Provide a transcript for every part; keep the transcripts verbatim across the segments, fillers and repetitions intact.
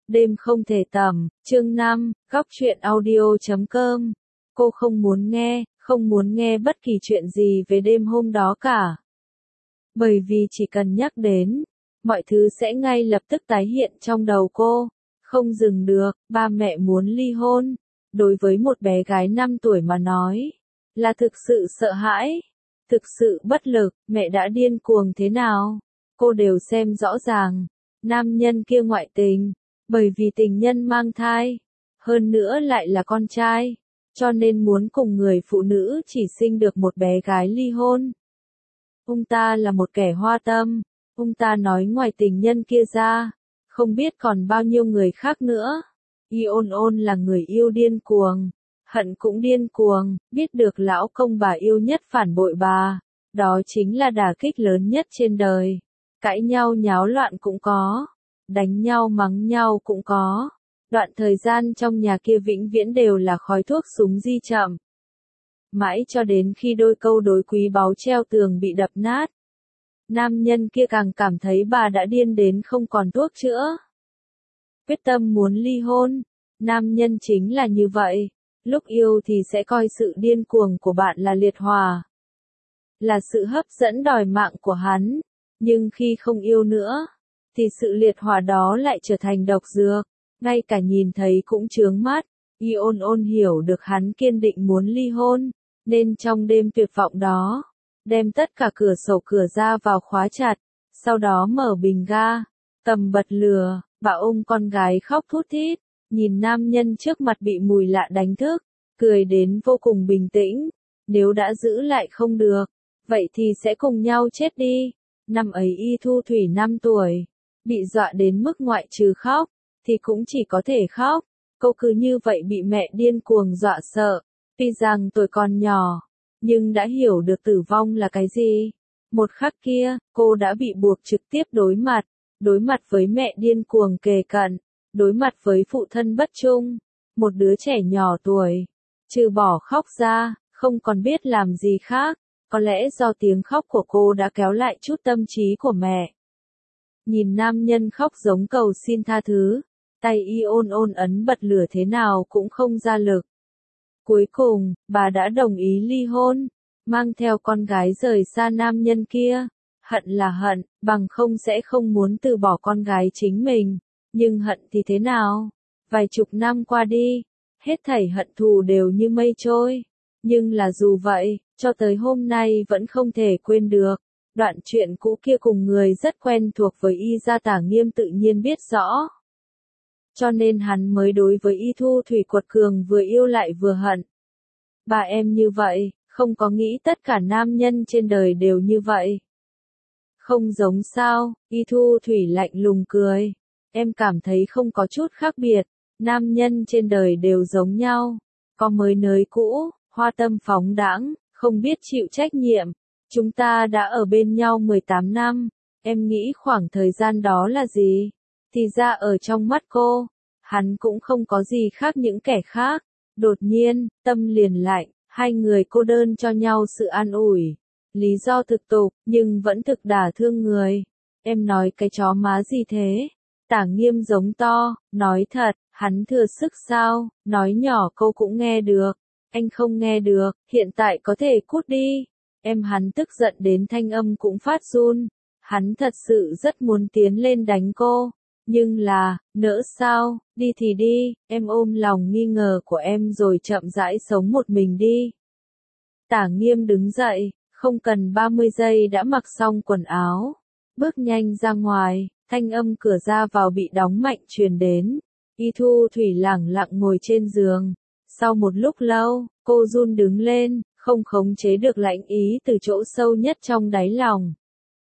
Đêm không thể tầm, chương năm, góc truyện audio chấm com. Cô không muốn nghe, không muốn nghe bất kỳ chuyện gì về đêm hôm đó cả. Bởi vì chỉ cần nhắc đến, mọi thứ sẽ ngay lập tức tái hiện trong đầu cô. Không dừng được, ba mẹ muốn ly hôn. Đối với một bé gái năm tuổi mà nói, là thực sự sợ hãi, thực sự bất lực, mẹ đã điên cuồng thế nào. Cô đều xem rõ ràng, nam nhân kia ngoại tình, bởi vì tình nhân mang thai, hơn nữa lại là con trai, cho nên muốn cùng người phụ nữ chỉ sinh được một bé gái ly hôn. Ông ta là một kẻ hoa tâm, ông ta nói ngoài tình nhân kia ra, không biết còn bao nhiêu người khác nữa. Y ôn ôn là người yêu điên cuồng, hận cũng điên cuồng, biết được lão công bà yêu nhất phản bội bà, đó chính là đả kích lớn nhất trên đời. Cãi nhau nháo loạn cũng có, đánh nhau mắng nhau cũng có. Đoạn thời gian trong nhà kia vĩnh viễn đều là khói thuốc súng di chậm. Mãi cho đến khi đôi câu đối quý báu treo tường bị đập nát. Nam nhân kia càng cảm thấy bà đã điên đến không còn thuốc chữa. Quyết tâm muốn ly hôn, nam nhân chính là như vậy, lúc yêu thì sẽ coi sự điên cuồng của bạn là liệt hỏa, là sự hấp dẫn đòi mạng của hắn, nhưng khi không yêu nữa, thì sự liệt hỏa đó lại trở thành độc dược, ngay cả nhìn thấy cũng chướng mắt. Y ôn ôn hiểu được hắn kiên định muốn ly hôn, nên trong đêm tuyệt vọng đó, đem tất cả cửa sổ cửa ra vào khóa chặt, sau đó mở bình ga, cầm bật lửa, bà ôm con gái khóc thút thít, nhìn nam nhân trước mặt bị mùi lạ đánh thức, cười đến vô cùng bình tĩnh, nếu đã giữ lại không được, vậy thì sẽ cùng nhau chết đi. Năm ấy Y Thu Thủy năm tuổi, bị dọa đến mức ngoại trừ khóc, thì cũng chỉ có thể khóc. Cô cứ như vậy bị mẹ điên cuồng dọa sợ, tuy rằng tuổi còn nhỏ, nhưng đã hiểu được tử vong là cái gì. Một khắc kia, cô đã bị buộc trực tiếp đối mặt, đối mặt với mẹ điên cuồng kề cận, đối mặt với phụ thân bất trung, một đứa trẻ nhỏ tuổi, trừ bỏ khóc ra, không còn biết làm gì khác. Có lẽ do tiếng khóc của cô đã kéo lại chút tâm trí của mẹ. Nhìn nam nhân khóc giống cầu xin tha thứ, tay Y ôn ôn ấn bật lửa thế nào cũng không ra lực. Cuối cùng, bà đã đồng ý ly hôn, mang theo con gái rời xa nam nhân kia. Hận là hận, bằng không sẽ không muốn từ bỏ con gái chính mình. Nhưng hận thì thế nào? Vài chục năm qua đi, hết thảy hận thù đều như mây trôi. Nhưng là dù vậy, cho tới hôm nay vẫn không thể quên được. Đoạn chuyện cũ kia cùng người rất quen thuộc với Y gia Tả Nghiêm tự nhiên biết rõ. Cho nên hắn mới đối với Y Thu Thủy quật cường vừa yêu lại vừa hận. Bà em như vậy, không có nghĩ tất cả nam nhân trên đời đều như vậy. Không giống sao, Y Thu Thủy lạnh lùng cười. Em cảm thấy không có chút khác biệt, nam nhân trên đời đều giống nhau. Có mới nới cũ, hoa tâm phóng đãng, không biết chịu trách nhiệm. Chúng ta đã ở bên nhau mười tám năm, em nghĩ khoảng thời gian đó là gì? Thì ra ở trong mắt cô, hắn cũng không có gì khác những kẻ khác. Đột nhiên, tâm liền lạnh, hai người cô đơn cho nhau sự an ủi. Lý do thực tục, nhưng vẫn thực đả thương người. Em nói cái chó má gì thế? Tả Nghiêm giống to, nói thật, hắn thừa sức sao, nói nhỏ cô cũng nghe được. Anh không nghe được, hiện tại có thể cút đi. Em hắn tức giận đến thanh âm cũng phát run. Hắn thật sự rất muốn tiến lên đánh cô. Nhưng là, nỡ sao, đi thì đi, em ôm lòng nghi ngờ của em rồi chậm rãi sống một mình đi. Tả Nghiêm đứng dậy, không cần ba mươi giây đã mặc xong quần áo. Bước nhanh ra ngoài, thanh âm cửa ra vào bị đóng mạnh truyền đến. Y Thu Thủy lẳng lặng ngồi trên giường. Sau một lúc lâu, cô run đứng lên, không khống chế được lạnh ý từ chỗ sâu nhất trong đáy lòng.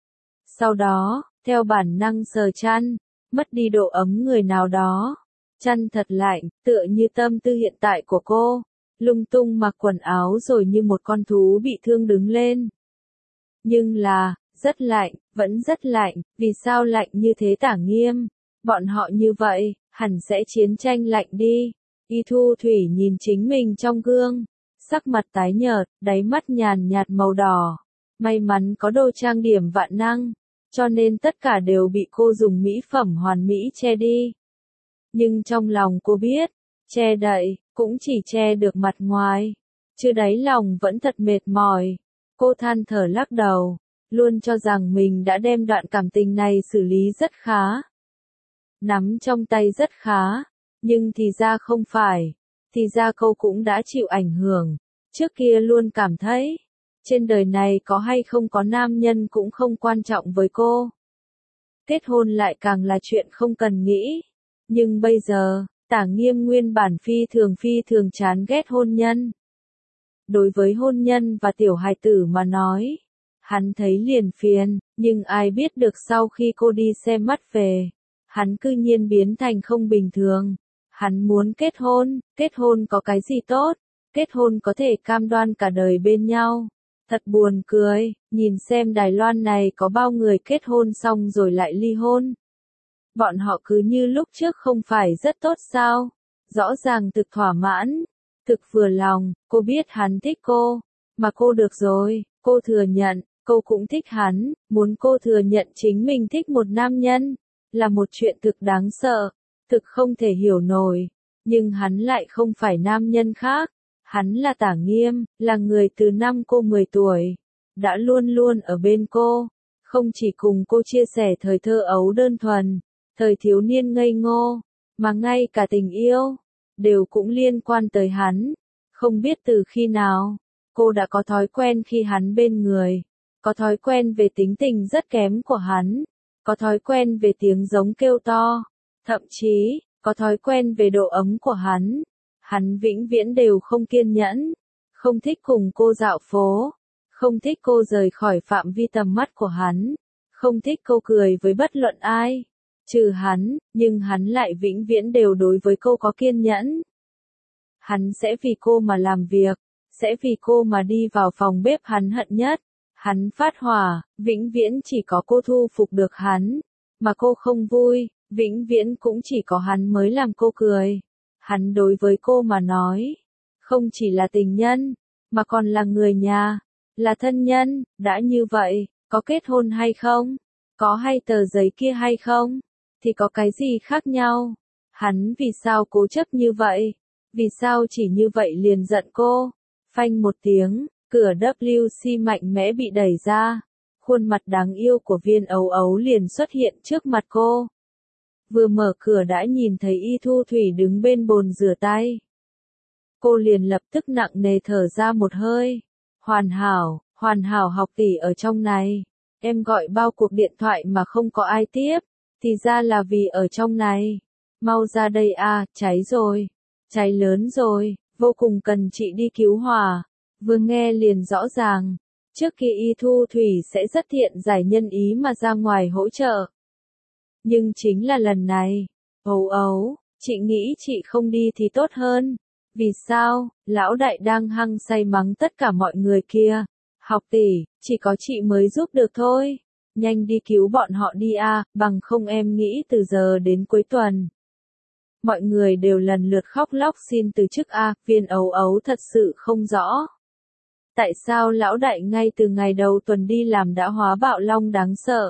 Sau đó, theo bản năng sờ chăn, mất đi độ ấm người nào đó. Chăn thật lạnh, tựa như tâm tư hiện tại của cô. Lung tung mặc quần áo rồi như một con thú bị thương đứng lên. Nhưng là, rất lạnh, vẫn rất lạnh, vì sao lạnh như thế Tả Nghiêm? Bọn họ như vậy, hẳn sẽ chiến tranh lạnh đi. Y Thu Thủy nhìn chính mình trong gương, sắc mặt tái nhợt, đáy mắt nhàn nhạt màu đỏ. May mắn có đồ trang điểm vạn năng, cho nên tất cả đều bị cô dùng mỹ phẩm hoàn mỹ che đi. Nhưng trong lòng cô biết, che đậy, cũng chỉ che được mặt ngoài, chứ đáy lòng vẫn thật mệt mỏi. Cô than thở lắc đầu, luôn cho rằng mình đã đem đoạn cảm tình này xử lý rất khá. Nắm trong tay rất khá, nhưng thì ra không phải, thì ra cô cũng đã chịu ảnh hưởng. Trước kia luôn cảm thấy, trên đời này có hay không có nam nhân cũng không quan trọng với cô. Kết hôn lại càng là chuyện không cần nghĩ. Nhưng bây giờ, Tả Nghiêm nguyên bản phi thường phi thường chán ghét hôn nhân. Đối với hôn nhân và tiểu hài tử mà nói, hắn thấy liền phiền, nhưng ai biết được sau khi cô đi xem mắt về, hắn cư nhiên biến thành không bình thường. Hắn muốn kết hôn, kết hôn có cái gì tốt, kết hôn có thể cam đoan cả đời bên nhau. Thật buồn cười, nhìn xem Đài Loan này có bao người kết hôn xong rồi lại ly hôn. Bọn họ cứ như lúc trước không phải rất tốt sao, rõ ràng thực thỏa mãn, thực vừa lòng, cô biết hắn thích cô, mà cô được rồi, cô thừa nhận, cô cũng thích hắn, muốn cô thừa nhận chính mình thích một nam nhân, là một chuyện thực đáng sợ, thực không thể hiểu nổi, nhưng hắn lại không phải nam nhân khác, hắn là Tả Nghiêm, là người từ năm cô mười tuổi, đã luôn luôn ở bên cô, không chỉ cùng cô chia sẻ thời thơ ấu đơn thuần, thời thiếu niên ngây ngô, mà ngay cả tình yêu, đều cũng liên quan tới hắn. Không biết từ khi nào, cô đã có thói quen khi hắn bên người, có thói quen về tính tình rất kém của hắn, có thói quen về tiếng giống kêu to, thậm chí, có thói quen về độ ấm của hắn. Hắn vĩnh viễn đều không kiên nhẫn, không thích cùng cô dạo phố, không thích cô rời khỏi phạm vi tầm mắt của hắn, không thích cô cười với bất luận ai, trừ hắn, nhưng hắn lại vĩnh viễn đều đối với cô có kiên nhẫn. Hắn sẽ vì cô mà làm việc, sẽ vì cô mà đi vào phòng bếp hắn hận nhất. Hắn phát hỏa, vĩnh viễn chỉ có cô thu phục được hắn, mà cô không vui, vĩnh viễn cũng chỉ có hắn mới làm cô cười. Hắn đối với cô mà nói, không chỉ là tình nhân, mà còn là người nhà, là thân nhân. Đã như vậy, có kết hôn hay không, có hay tờ giấy kia hay không, thì có cái gì khác nhau. Hắn vì sao cố chấp như vậy, vì sao chỉ như vậy liền giận cô. Phanh một tiếng, cửa W C mạnh mẽ bị đẩy ra, khuôn mặt đáng yêu của Viên Ấu Ấu liền xuất hiện trước mặt cô. Vừa mở cửa đã nhìn thấy Y Thu Thủy đứng bên bồn rửa tay. Cô liền lập tức nặng nề thở ra một hơi. Hoàn hảo, hoàn hảo học tỷ ở trong này. Em gọi bao cuộc điện thoại mà không có ai tiếp, thì ra là vì ở trong này. Mau ra đây a, cháy rồi, cháy lớn rồi, vô cùng cần chị đi cứu hỏa. Vừa nghe liền rõ ràng, trước kia Y Thu Thủy sẽ rất thiện giải nhân ý mà ra ngoài hỗ trợ. Nhưng chính là lần này, Ấu Ấu, chị nghĩ chị không đi thì tốt hơn. Vì sao? Lão đại đang hăng say mắng tất cả mọi người kia. Học tỷ, chỉ có chị mới giúp được thôi. Nhanh đi cứu bọn họ đi a, bằng không em nghĩ từ giờ đến cuối tuần. Mọi người đều lần lượt khóc lóc xin từ chức a, Viên Ấu Ấu thật sự không rõ. Tại sao lão đại ngay từ ngày đầu tuần đi làm đã hóa bạo long đáng sợ?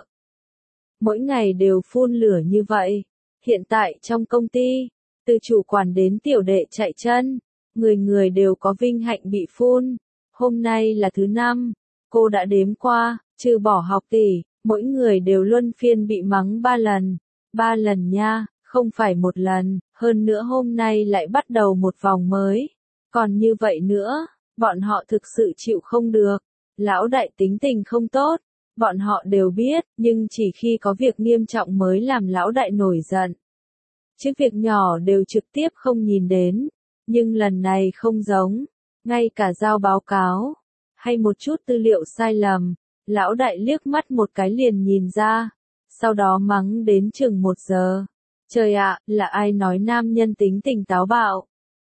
Mỗi ngày đều phun lửa như vậy. Hiện tại trong công ty, từ chủ quản đến tiểu đệ chạy chân, người người đều có vinh hạnh bị phun. Hôm nay là thứ năm, cô đã đếm qua, trừ bỏ học tỷ, mỗi người đều luân phiên bị mắng ba lần. Ba lần nha, không phải một lần, hơn nữa hôm nay lại bắt đầu một vòng mới. Còn như vậy nữa, bọn họ thực sự chịu không được. Lão đại tính tình không tốt. Bọn họ đều biết, nhưng chỉ khi có việc nghiêm trọng mới làm lão đại nổi giận. Chứ việc nhỏ đều trực tiếp không nhìn đến. Nhưng lần này không giống. Ngay cả giao báo cáo, hay một chút tư liệu sai lầm, lão đại liếc mắt một cái liền nhìn ra. Sau đó mắng đến chừng một giờ. Trời ạ, là ai nói nam nhân tính tình táo bạo?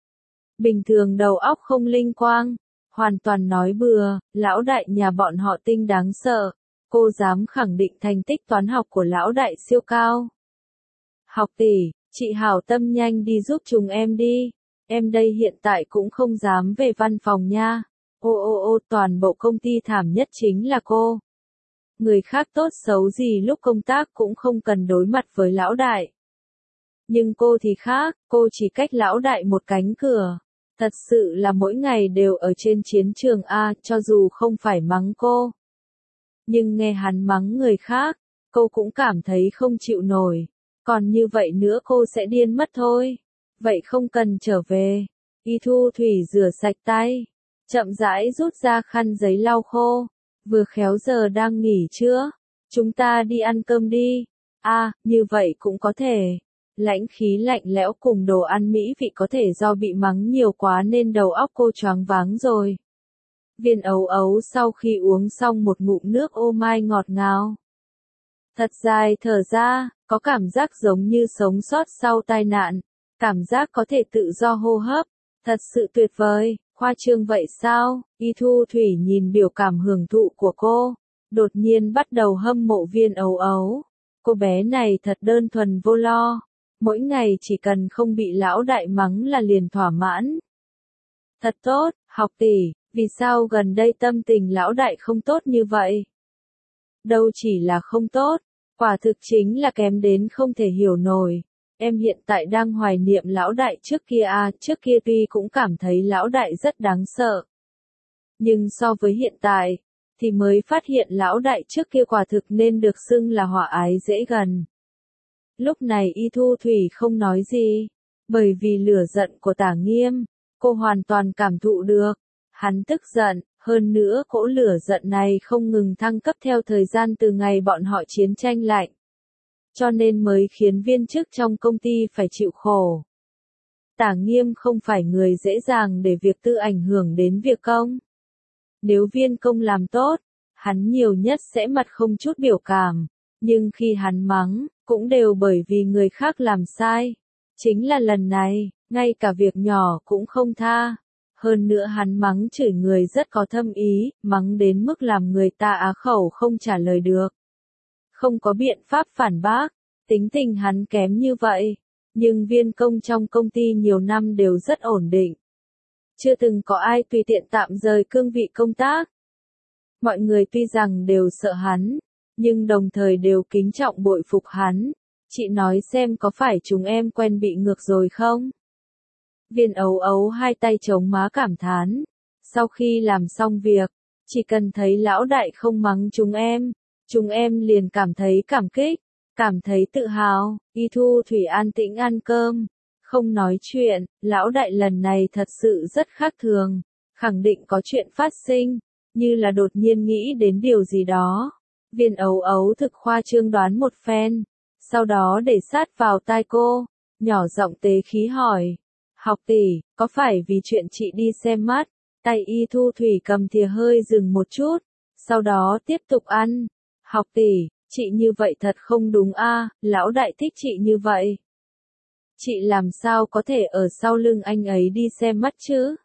Bình thường đầu óc không linh quang. Hoàn toàn nói bừa, lão đại nhà bọn họ tinh đáng sợ. Cô dám khẳng định thành tích toán học của lão đại siêu cao. Học tỷ, chị hảo tâm nhanh đi giúp chúng em đi. Em đây hiện tại cũng không dám về văn phòng nha. Ô ô ô, toàn bộ công ty thảm nhất chính là cô. Người khác tốt xấu gì lúc công tác cũng không cần đối mặt với lão đại. Nhưng cô thì khác, cô chỉ cách lão đại một cánh cửa. Thật sự là mỗi ngày đều ở trên chiến trường A, cho dù không phải mắng cô. Nhưng nghe hắn mắng người khác, cô cũng cảm thấy không chịu nổi. Còn như vậy nữa cô sẽ điên mất thôi. Vậy không cần trở về. Y Thu Thủy rửa sạch tay, chậm rãi rút ra khăn giấy lau khô. Vừa khéo giờ đang nghỉ trưa, chúng ta đi ăn cơm đi. À, như vậy cũng có thể. Lãnh khí lạnh lẽo cùng đồ ăn mỹ vị có thể do bị mắng nhiều quá nên đầu óc cô choáng váng rồi. Viên ấu ấu sau khi uống xong một ngụm nước ô mai ngọt ngào. Thật dài thở ra, có cảm giác giống như sống sót sau tai nạn. Cảm giác có thể tự do hô hấp. Thật sự tuyệt vời, khoa trương vậy sao? Y Thu Thủy nhìn biểu cảm hưởng thụ của cô. Đột nhiên bắt đầu hâm mộ viên ấu ấu. Cô bé này thật đơn thuần vô lo. Mỗi ngày chỉ cần không bị lão đại mắng là liền thỏa mãn. Thật tốt, học tỷ, vì sao gần đây tâm tình lão đại không tốt như vậy? Đâu chỉ là không tốt, quả thực chính là kém đến không thể hiểu nổi. Em hiện tại đang hoài niệm lão đại trước kia à, trước kia tuy cũng cảm thấy lão đại rất đáng sợ. Nhưng so với hiện tại, thì mới phát hiện lão đại trước kia quả thực nên được xưng là hòa ái dễ gần. Lúc này Y Thu Thủy không nói gì, bởi vì lửa giận của Tả Nghiêm, cô hoàn toàn cảm thụ được. Hắn tức giận, hơn nữa cỗ lửa giận này không ngừng thăng cấp theo thời gian từ ngày bọn họ chiến tranh lạnh. Cho nên mới khiến viên chức trong công ty phải chịu khổ. Tả Nghiêm không phải người dễ dàng để việc tư ảnh hưởng đến việc công. Nếu viên công làm tốt, hắn nhiều nhất sẽ mặt không chút biểu cảm. Nhưng khi hắn mắng, cũng đều bởi vì người khác làm sai. Chính là lần này, ngay cả việc nhỏ cũng không tha. Hơn nữa hắn mắng chửi người rất có thâm ý, mắng đến mức làm người ta á khẩu không trả lời được. Không có biện pháp phản bác, tính tình hắn kém như vậy. Nhưng viên công trong công ty nhiều năm đều rất ổn định. Chưa từng có ai tùy tiện tạm rời cương vị công tác. Mọi người tuy rằng đều sợ hắn, nhưng đồng thời đều kính trọng bội phục hắn. Chị nói xem có phải chúng em quen bị ngược rồi không? Viên ấu ấu hai tay chống má cảm thán. Sau khi làm xong việc, chỉ cần thấy lão đại không mắng chúng em, chúng em liền cảm thấy cảm kích, cảm thấy tự hào. Y Thu Thủy an tĩnh ăn cơm, không nói chuyện. Lão đại lần này thật sự rất khác thường, khẳng định có chuyện phát sinh, như là đột nhiên nghĩ đến điều gì đó. Viên ấu ấu thực khoa trương đoán một phen, sau đó để sát vào tai cô, nhỏ giọng tế khí hỏi. Học tỷ, có phải vì chuyện chị đi xem mắt? Tay Y Thu Thủy cầm thìa hơi dừng một chút, sau đó tiếp tục ăn. Học tỷ, chị như vậy thật không đúng a, lão đại thích chị như vậy. Chị làm sao có thể ở sau lưng anh ấy đi xem mắt chứ?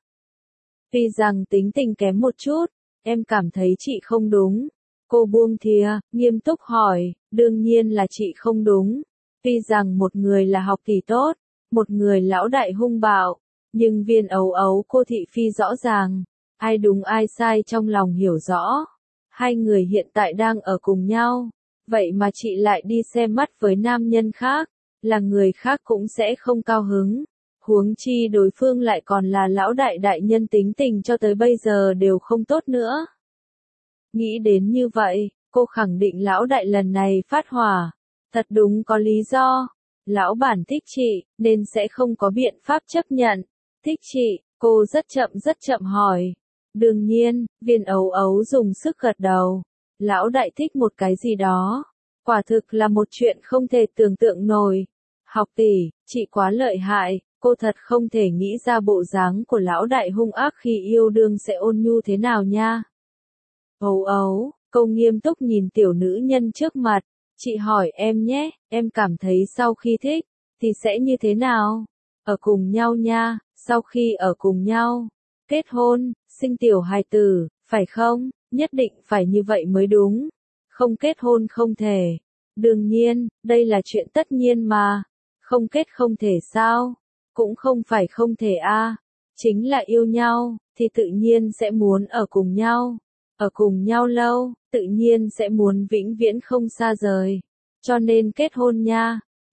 Tuy rằng tính tình kém một chút, em cảm thấy chị không đúng. Cô buông thìa, nghiêm túc hỏi, đương nhiên là chị không đúng. Tuy rằng một người là học tỷ tốt, một người lão đại hung bạo, nhưng viên ấu ấu cô thị phi rõ ràng, ai đúng ai sai trong lòng hiểu rõ. Hai người hiện tại đang ở cùng nhau, vậy mà chị lại đi xem mắt với nam nhân khác, là người khác cũng sẽ không cao hứng. Huống chi đối phương lại còn là lão đại đại nhân tính tình cho tới bây giờ đều không tốt nữa. Nghĩ đến như vậy, cô khẳng định lão đại lần này phát hỏa, thật đúng có lý do. Lão bản thích chị, nên sẽ không có biện pháp chấp nhận. Thích chị, cô rất chậm rất chậm hỏi. Đương nhiên, viên ấu ấu dùng sức gật đầu. Lão đại thích một cái gì đó. Quả thực là một chuyện không thể tưởng tượng nổi. Học tỷ, chị quá lợi hại, cô thật không thể nghĩ ra bộ dáng của lão đại hung ác khi yêu đương sẽ ôn nhu thế nào nha. Ấu ấu, cô nghiêm túc nhìn tiểu nữ nhân trước mặt. Chị hỏi em nhé, em cảm thấy sau khi thích, thì sẽ như thế nào? Ở cùng nhau nha, sau khi ở cùng nhau, kết hôn, sinh tiểu hài tử, phải không? Nhất định phải như vậy mới đúng. Không kết hôn không thể. Đương nhiên, đây là chuyện tất nhiên mà. Không kết không thể sao? Cũng không phải không thể a. Chính là yêu nhau, thì tự nhiên sẽ muốn ở cùng nhau. Ở cùng nhau lâu, tự nhiên sẽ muốn vĩnh viễn không xa rời. Cho nên kết hôn nha.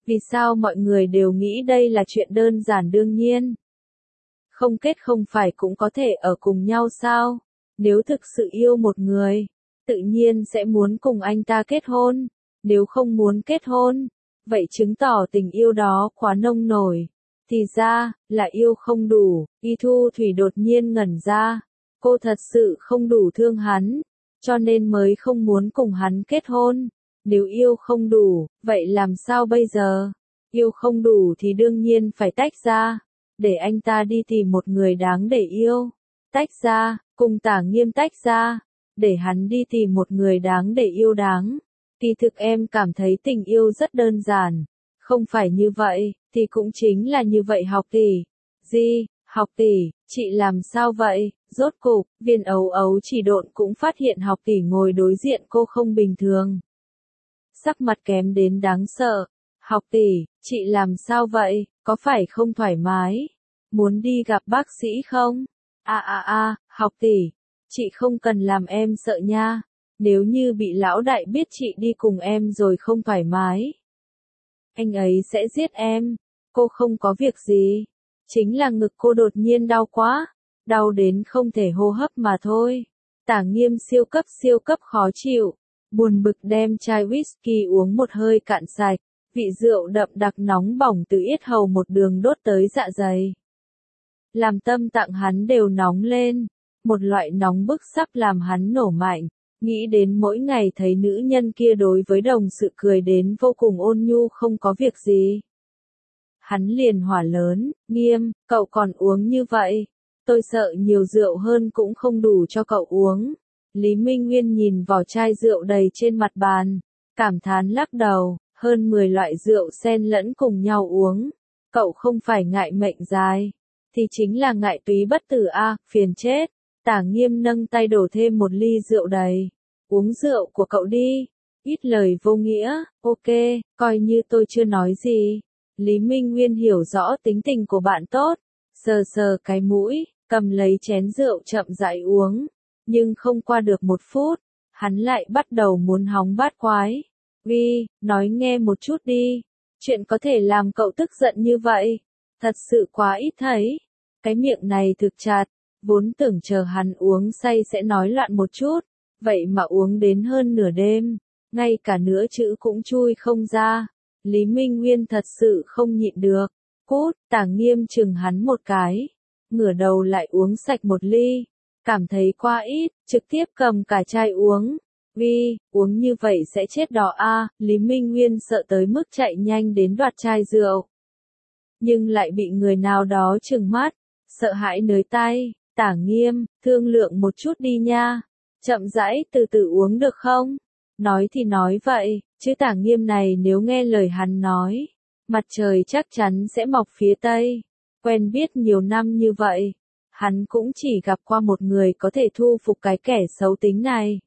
Vì sao mọi người đều nghĩ đây là chuyện đơn giản đương nhiên? Không kết không phải cũng có thể ở cùng nhau sao? Nếu thực sự yêu một người, tự nhiên sẽ muốn cùng anh ta kết hôn. Nếu không muốn kết hôn, vậy chứng tỏ tình yêu đó quá nông nổi. Thì ra, là yêu không đủ. Y Thu Thủy đột nhiên ngẩn ra. Cô thật sự không đủ thương hắn, cho nên mới không muốn cùng hắn kết hôn. Nếu yêu không đủ, vậy làm sao bây giờ? Yêu không đủ thì đương nhiên phải tách ra. Để anh ta đi tìm một người đáng để yêu. Tách ra, cùng Tả Nghiêm tách ra. Để hắn đi tìm một người đáng để yêu đáng. Kỳ thực em cảm thấy tình yêu rất đơn giản. Không phải như vậy, thì cũng chính là như vậy học tỷ. Gì, học tỷ, chị làm sao vậy? Rốt cục, Viên Ấu Ấu chỉ độn cũng phát hiện học tỷ ngồi đối diện cô không bình thường. Sắc mặt kém đến đáng sợ. Học tỷ, chị làm sao vậy? Có phải không thoải mái? Muốn đi gặp bác sĩ không? À à à, học tỷ, chị không cần làm em sợ nha. Nếu như bị lão đại biết chị đi cùng em rồi không thoải mái, anh ấy sẽ giết em. Cô không có việc gì. Chính là ngực cô đột nhiên đau quá. Đau đến không thể hô hấp mà thôi. Tả Nghiêm siêu cấp siêu cấp khó chịu. Buồn bực đem chai whisky uống một hơi cạn sạch. Vị rượu đậm đặc nóng bỏng từ yết hầu một đường đốt tới dạ dày. Làm tâm tạng hắn đều nóng lên. Một loại nóng bức sắp làm hắn nổ mạnh. Nghĩ đến mỗi ngày thấy nữ nhân kia đối với đồng sự cười đến vô cùng ôn nhu không có việc gì. Hắn liền hỏa lớn, Nghiêm, cậu còn uống như vậy. Tôi sợ nhiều rượu hơn cũng không đủ cho cậu uống. Lý Minh Nguyên nhìn vỏ chai rượu đầy trên mặt bàn. Cảm thán lắc đầu, hơn mười loại rượu xen lẫn cùng nhau uống. Cậu không phải ngại mệnh dài. Thì chính là ngại túy bất tử a, phiền chết. Tả Nghiêm nâng tay đổ thêm một ly rượu đầy. Uống rượu của cậu đi. Ít lời vô nghĩa, ok, coi như tôi chưa nói gì. Lý Minh Nguyên hiểu rõ tính tình của bạn tốt. Sờ sờ cái mũi, cầm lấy chén rượu chậm rãi uống. Nhưng không qua được một phút, hắn lại bắt đầu muốn hóng bát quái. Vi, nói nghe một chút đi. Chuyện có thể làm cậu tức giận như vậy. Thật sự quá ít thấy. Cái miệng này thực chặt. Vốn tưởng chờ hắn uống say sẽ nói loạn một chút. Vậy mà uống đến hơn nửa đêm. Ngay cả nửa chữ cũng chui không ra. Lý Minh Nguyên thật sự không nhịn được. Cút, Tả Nghiêm chừng hắn một cái. Ngửa đầu lại uống sạch một ly. Cảm thấy quá ít, trực tiếp cầm cả chai uống. Vi, uống như vậy sẽ chết đó a. Lý Minh Nguyên sợ tới mức chạy nhanh đến đoạt chai rượu. Nhưng lại bị người nào đó trừng mắt. Sợ hãi nới tay. Tả Nghiêm, thương lượng một chút đi nha. Chậm rãi từ từ uống được không? Nói thì nói vậy, chứ Tả Nghiêm này nếu nghe lời hắn nói, mặt trời chắc chắn sẽ mọc phía tây. Quen biết nhiều năm như vậy, hắn cũng chỉ gặp qua một người có thể thu phục cái kẻ xấu tính này.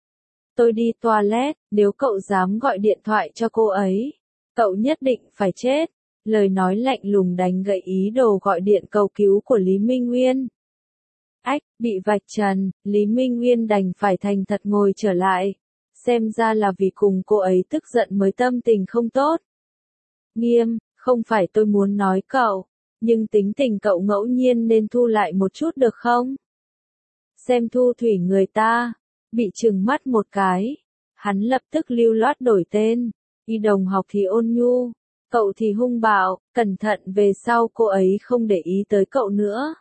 Tôi đi toilet, nếu cậu dám gọi điện thoại cho cô ấy, cậu nhất định phải chết. Lời nói lạnh lùng đánh gậy ý đồ gọi điện cầu cứu của Lý Minh Nguyên. Ách, bị vạch trần, Lý Minh Nguyên đành phải thành thật ngồi trở lại. Xem ra là vì cùng cô ấy tức giận mới tâm tình không tốt. Nghiêm, không phải tôi muốn nói cậu, nhưng tính tình cậu ngẫu nhiên nên thu lại một chút được không? Xem Thu Thủy người ta, bị trừng mắt một cái. Hắn lập tức lưu loát đổi tên. Y đồng học thì ôn nhu, cậu thì hung bạo, cẩn thận về sau cô ấy không để ý tới cậu nữa.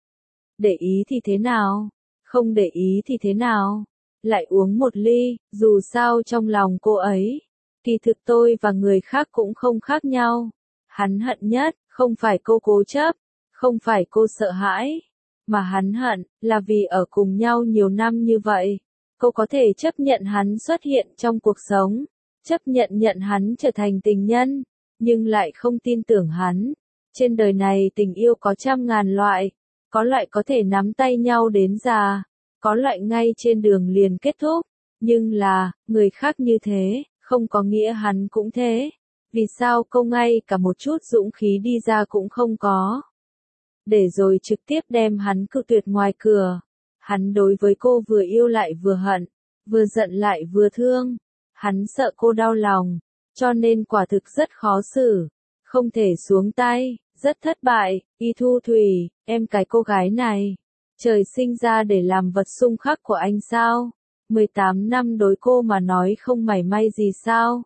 Để ý thì thế nào? Không để ý thì thế nào? Lại uống một ly, dù sao trong lòng cô ấy. Kỳ thực tôi và người khác cũng không khác nhau. Hắn hận nhất, không phải cô cố chấp, không phải cô sợ hãi. Mà hắn hận, là vì ở cùng nhau nhiều năm như vậy. Cô có thể chấp nhận hắn xuất hiện trong cuộc sống. Chấp nhận nhận hắn trở thành tình nhân. Nhưng lại không tin tưởng hắn. Trên đời này tình yêu có trăm ngàn loại. Có loại có thể nắm tay nhau đến già. Có loại ngay trên đường liền kết thúc. Nhưng là, người khác như thế, không có nghĩa hắn cũng thế. Vì sao cô ngay cả một chút dũng khí đi ra cũng không có. Để rồi trực tiếp đem hắn cự tuyệt ngoài cửa. Hắn đối với cô vừa yêu lại vừa hận. Vừa giận lại vừa thương. Hắn sợ cô đau lòng. cho nên quả thực rất khó xử, không thể xuống tay, rất thất bại. Y Thu Thủy, em cái cô gái này, trời sinh ra để làm vật xung khắc của anh sao? mười tám năm đối cô mà nói không mảy may gì sao?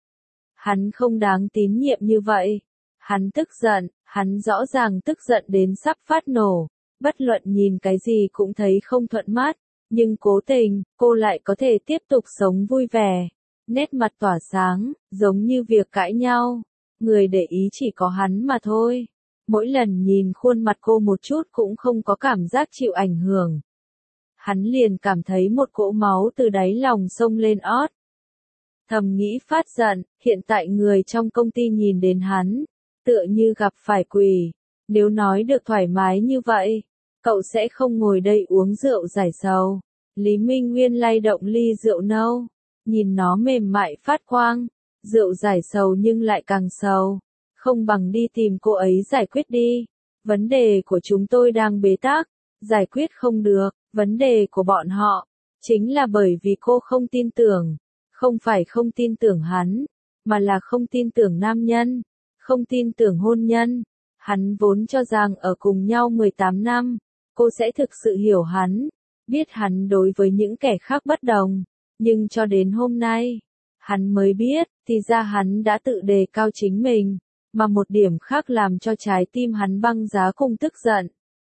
Hắn không đáng tín nhiệm như vậy. Hắn tức giận, hắn rõ ràng tức giận đến sắp phát nổ, bất luận nhìn cái gì cũng thấy không thuận mắt, nhưng cố tình, cô lại có thể tiếp tục sống vui vẻ, nét mặt tỏa sáng, giống như việc cãi nhau. Người để ý chỉ có hắn mà thôi. Mỗi lần nhìn khuôn mặt cô một chút cũng không có cảm giác chịu ảnh hưởng. Hắn liền cảm thấy một cỗ máu từ đáy lòng xông lên ót. Thầm nghĩ phát giận, hiện tại người trong công ty nhìn đến hắn, tựa như gặp phải quỷ. Nếu nói được thoải mái như vậy, cậu sẽ không ngồi đây uống rượu giải sầu. Lý Minh Nguyên lay động ly rượu nâu, nhìn nó mềm mại phát quang, rượu giải sầu nhưng lại càng sầu. Không bằng đi tìm cô ấy giải quyết đi. Vấn đề của chúng tôi đang bế tắc, giải quyết không được. Vấn đề của bọn họ, chính là bởi vì cô không tin tưởng. Không phải không tin tưởng hắn, mà là không tin tưởng nam nhân, không tin tưởng hôn nhân. Hắn vốn cho rằng ở cùng nhau mười tám năm, cô sẽ thực sự hiểu hắn, biết hắn đối với những kẻ khác bất đồng. Nhưng cho đến hôm nay, hắn mới biết, thì ra hắn đã tự đề cao chính mình, mà một điểm khác làm cho trái tim hắn băng giá cùng tức giận.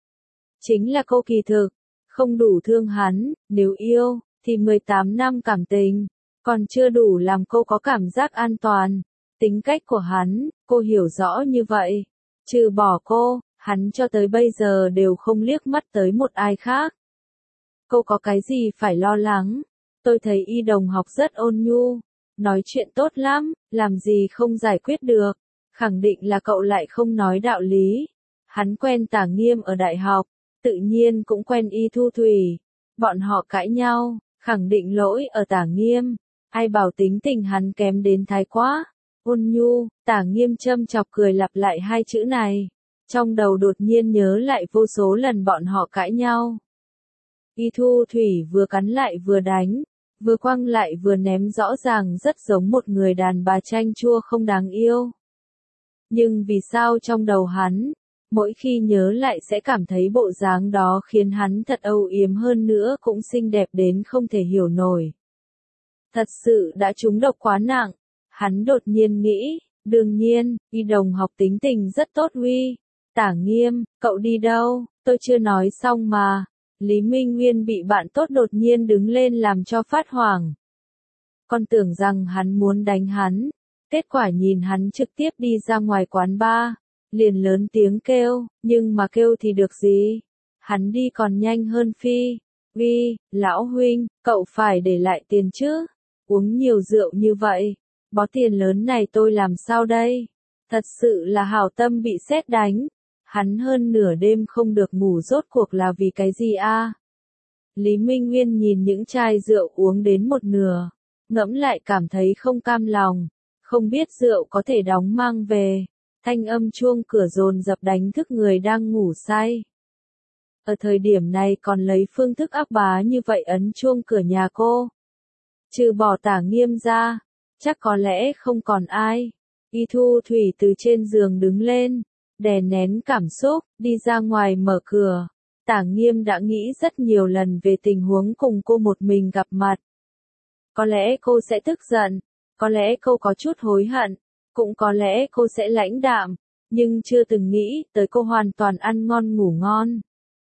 Chính là cô kỳ thực, không đủ thương hắn, nếu yêu, thì mười tám năm cảm tình, còn chưa đủ làm cô có cảm giác an toàn. Tính cách của hắn, cô hiểu rõ như vậy. Trừ bỏ cô, hắn cho tới bây giờ đều không liếc mắt tới một ai khác. Cô có cái gì phải lo lắng? Tôi thấy Y đồng học rất ôn nhu, nói chuyện tốt lắm, làm gì không giải quyết được. Khẳng định là cậu lại không nói đạo lý. Hắn quen Tả Nghiêm ở đại học, tự nhiên cũng quen Y Thu Thủy. Bọn họ cãi nhau, khẳng định lỗi ở Tả Nghiêm. Ai bảo tính tình hắn kém đến thái quá. Ôn nhu, Tả Nghiêm châm chọc cười lặp lại hai chữ này. Trong đầu đột nhiên nhớ lại vô số lần bọn họ cãi nhau. Y Thu Thủy vừa cắn lại vừa đánh, vừa quăng lại vừa ném, rõ ràng rất giống một người đàn bà chanh chua không đáng yêu. Nhưng vì sao trong đầu hắn, mỗi khi nhớ lại sẽ cảm thấy bộ dáng đó khiến hắn thật âu yếm, hơn nữa cũng xinh đẹp đến không thể hiểu nổi. Thật sự đã trúng độc quá nặng. Hắn đột nhiên nghĩ, đương nhiên, Y đồng học tính tình rất tốt Huy. Tả Nghiêm, cậu đi đâu? Tôi chưa nói xong mà. Lý Minh Nguyên bị bạn tốt đột nhiên đứng lên làm cho phát hoảng. Con tưởng rằng hắn muốn đánh hắn. Kết quả nhìn hắn trực tiếp đi ra ngoài quán bar, liền lớn tiếng kêu, nhưng mà kêu thì được gì? Hắn đi còn nhanh hơn Phi. Huy, lão huynh, cậu phải để lại tiền chứ? Uống nhiều rượu như vậy, bó tiền lớn này tôi làm sao đây? Thật sự là hảo tâm bị sét đánh. Hắn hơn nửa đêm không được ngủ rốt cuộc là vì cái gì a? Lý Minh Nguyên nhìn những chai rượu uống đến một nửa, ngẫm lại cảm thấy không cam lòng, không biết rượu có thể đóng mang về. Thanh âm chuông cửa dồn dập đánh thức người đang ngủ say. Ở thời điểm này còn lấy phương thức ác bá như vậy ấn chuông cửa nhà cô. Trừ bỏ Tả Nghiêm ra, chắc có lẽ không còn ai. Y Thu Thủy từ trên giường đứng lên, đè nén cảm xúc, đi ra ngoài mở cửa. Tả Nghiêm đã nghĩ rất nhiều lần về tình huống cùng cô một mình gặp mặt. Có lẽ cô sẽ tức giận, có lẽ cô có chút hối hận, cũng có lẽ cô sẽ lãnh đạm, nhưng chưa từng nghĩ tới cô hoàn toàn ăn ngon ngủ ngon.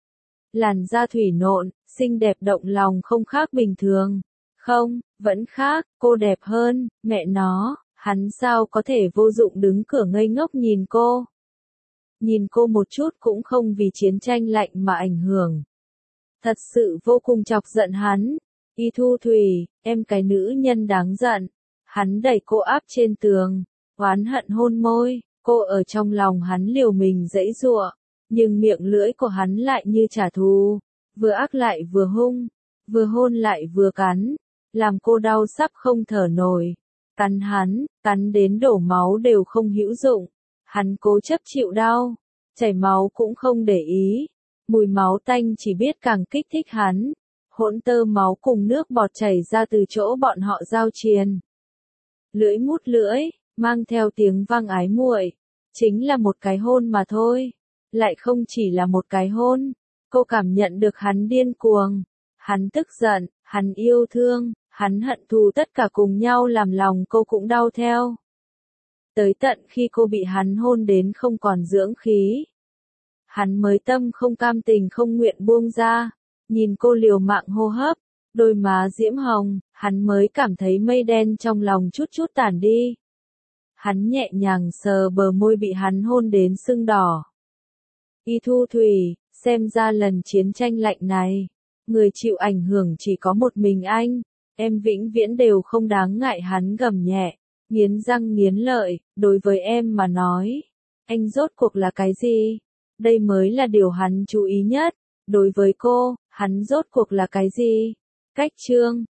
Làn da thủy nộn, xinh đẹp động lòng không khác bình thường. Không, vẫn khác, cô đẹp hơn, mẹ nó, hắn sao có thể vô dụng đứng cửa ngây ngốc nhìn cô. Nhìn cô một chút cũng không vì chiến tranh lạnh mà ảnh hưởng. Thật sự vô cùng chọc giận hắn. Y Thu Thủy, em cái nữ nhân đáng giận. Hắn đẩy cô áp trên tường, oán hận hôn môi, cô ở trong lòng hắn liều mình giãy giụa, nhưng miệng lưỡi của hắn lại như trả thù, vừa ác lại vừa hung, vừa hôn lại vừa cắn, làm cô đau sắp không thở nổi. Cắn hắn, cắn đến đổ máu đều không hữu dụng. Hắn cố chấp chịu đau, chảy máu cũng không để ý. Mùi máu tanh chỉ biết càng kích thích hắn. Hỗn tơ máu cùng nước bọt chảy ra từ chỗ bọn họ giao triền. lưỡi mút lưỡi, mang theo tiếng vang ái muội. Chính là một cái hôn mà thôi. Lại không chỉ là một cái hôn. Cô cảm nhận được hắn điên cuồng. Hắn tức giận, hắn yêu thương, hắn hận thù tất cả cùng nhau làm lòng cô cũng đau theo. Tới tận khi cô bị hắn hôn đến không còn dưỡng khí. Hắn mới tâm không cam tình không nguyện buông ra. Nhìn cô liều mạng hô hấp, đôi má diễm hồng, hắn mới cảm thấy mây đen trong lòng chút chút tản đi. Hắn nhẹ nhàng sờ bờ môi bị hắn hôn đến sưng đỏ. Y Thu Thủy, xem ra lần chiến tranh lạnh này, người chịu ảnh hưởng chỉ có một mình anh, em vĩnh viễn đều không đáng ngại. Hắn gầm nhẹ, nghiến răng nghiến lợi, đối với em mà nói, anh rốt cuộc là cái gì? Đây mới là điều hắn chú ý nhất, đối với cô, hắn rốt cuộc là cái gì? Cách chương